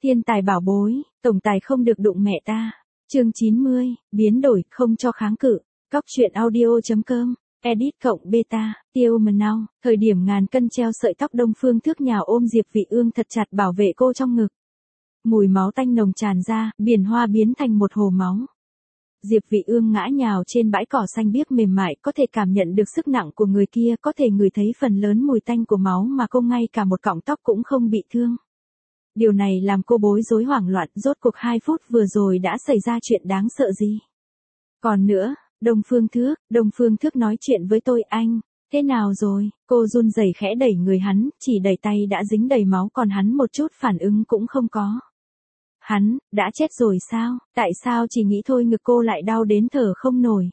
Thiên tài bảo bối, tổng tài không được đụng mẹ ta. Chương 90, biến đổi, không cho kháng cự. Cóc truyện audio.com, edit cộng beta, tiêu mờ nào, thời điểm ngàn cân treo sợi tóc Đông Phương Thước nhào ôm Diệp Vị Ương thật chặt bảo vệ cô trong ngực. Mùi máu tanh nồng tràn ra, biển hoa biến thành một hồ máu. Diệp Vị Ương ngã nhào trên bãi cỏ xanh biếc mềm mại, có thể cảm nhận được sức nặng của người kia, có thể ngửi thấy phần lớn mùi tanh của máu mà cô ngay cả một cọng tóc cũng không bị thương. Điều này làm cô bối rối hoảng loạn, rốt cuộc 2 phút vừa rồi đã xảy ra chuyện đáng sợ gì? Còn nữa, Đông Phương Thước nói chuyện với tôi, anh, thế nào rồi? Cô run rẩy khẽ đẩy người hắn, chỉ đẩy tay đã dính đầy máu còn hắn một chút phản ứng cũng không có. Hắn, đã chết rồi sao? Tại sao chỉ nghĩ thôi ngực cô lại đau đến thở không nổi?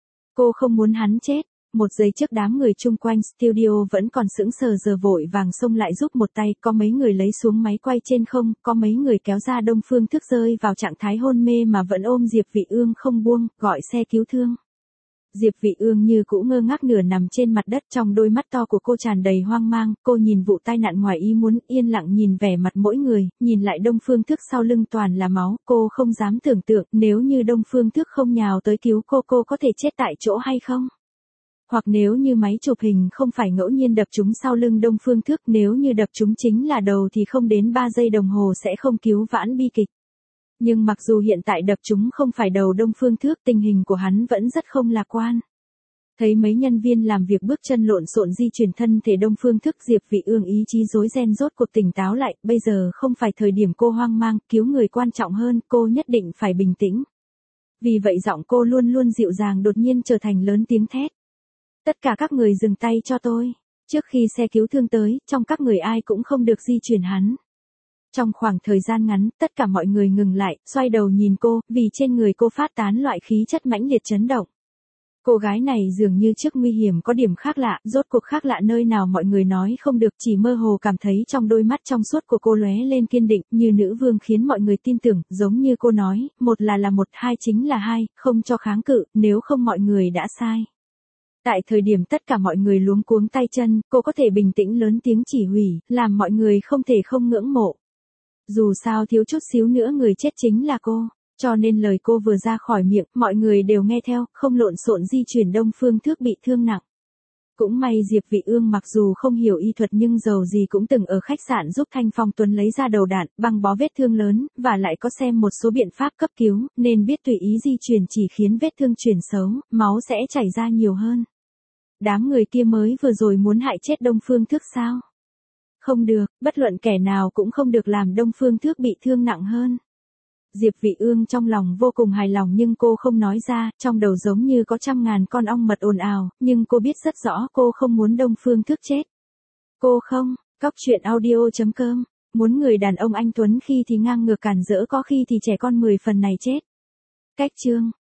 Cô không muốn hắn chết. Một giây trước đám người chung quanh studio vẫn còn sững sờ giờ vội vàng xông lại giúp một tay, có mấy người lấy xuống máy quay trên không, có mấy người kéo ra Đông Phương Thước rơi vào trạng thái hôn mê mà vẫn ôm Diệp Vị Ương không buông, gọi xe cứu thương. Diệp Vị Ương như cũ ngơ ngác nửa nằm trên mặt đất, trong đôi mắt to của cô tràn đầy hoang mang, cô nhìn vụ tai nạn ngoài ý muốn, yên lặng nhìn vẻ mặt mỗi người, nhìn lại Đông Phương Thước sau lưng toàn là máu, cô không dám tưởng tượng, nếu như Đông Phương Thước không nhào tới cứu cô có thể chết tại chỗ hay không? Hoặc nếu như máy chụp hình không phải ngẫu nhiên đập trúng sau lưng Đông Phương Thước, nếu như đập trúng chính là đầu thì không đến 3 giây đồng hồ sẽ không cứu vãn bi kịch. Nhưng mặc dù hiện tại đập trúng không phải đầu Đông Phương Thước, tình hình của hắn vẫn rất không lạc quan. Thấy mấy nhân viên làm việc bước chân lộn xộn di chuyển thân thể Đông Phương Thước, Diệp Vị Ương ý chí rối ren rốt cuộc tỉnh táo lại, bây giờ không phải thời điểm cô hoang mang, cứu người quan trọng hơn, cô nhất định phải bình tĩnh. Vì vậy giọng cô luôn luôn dịu dàng đột nhiên trở thành lớn tiếng thét. Tất cả các người dừng tay cho tôi. Trước khi xe cứu thương tới, trong các người ai cũng không được di chuyển hắn. Trong khoảng thời gian ngắn, tất cả mọi người ngừng lại, xoay đầu nhìn cô, vì trên người cô phát tán loại khí chất mãnh liệt chấn động. Cô gái này dường như trước nguy hiểm có điểm khác lạ, rốt cuộc khác lạ nơi nào mọi người nói không được, chỉ mơ hồ cảm thấy trong đôi mắt trong suốt của cô lóe lên kiên định, như nữ vương khiến mọi người tin tưởng, giống như cô nói, một là một, hai chính là hai, không cho kháng cự, nếu không mọi người đã sai. Tại thời điểm tất cả mọi người luống cuống tay chân, cô có thể bình tĩnh lớn tiếng chỉ huy, làm mọi người không thể không ngưỡng mộ. Dù sao thiếu chút xíu nữa người chết chính là cô, cho nên lời cô vừa ra khỏi miệng, mọi người đều nghe theo, không lộn xộn di chuyển Đông Phương Thước bị thương nặng. Cũng may Diệp Vị Ương mặc dù không hiểu y thuật nhưng dầu gì cũng từng ở khách sạn giúp Thanh Phong Tuấn lấy ra đầu đạn, băng bó vết thương lớn, và lại có xem một số biện pháp cấp cứu, nên biết tùy ý di chuyển chỉ khiến vết thương chuyển xấu, máu sẽ chảy ra nhiều hơn. Đám người kia mới vừa rồi muốn hại chết Đông Phương Thước sao? Không được, bất luận kẻ nào cũng không được làm Đông Phương Thước bị thương nặng hơn. Diệp Vị Ương trong lòng vô cùng hài lòng nhưng cô không nói ra, trong đầu giống như có 100.000 con ong mật ồn ào, nhưng cô biết rất rõ cô không muốn Đông Phương Thước chết. Cô không, cóc truyện audio.com, muốn người đàn ông anh tuấn khi thì ngang ngược cản rỡ, có khi thì trẻ con 10 phần này chết. Cách chương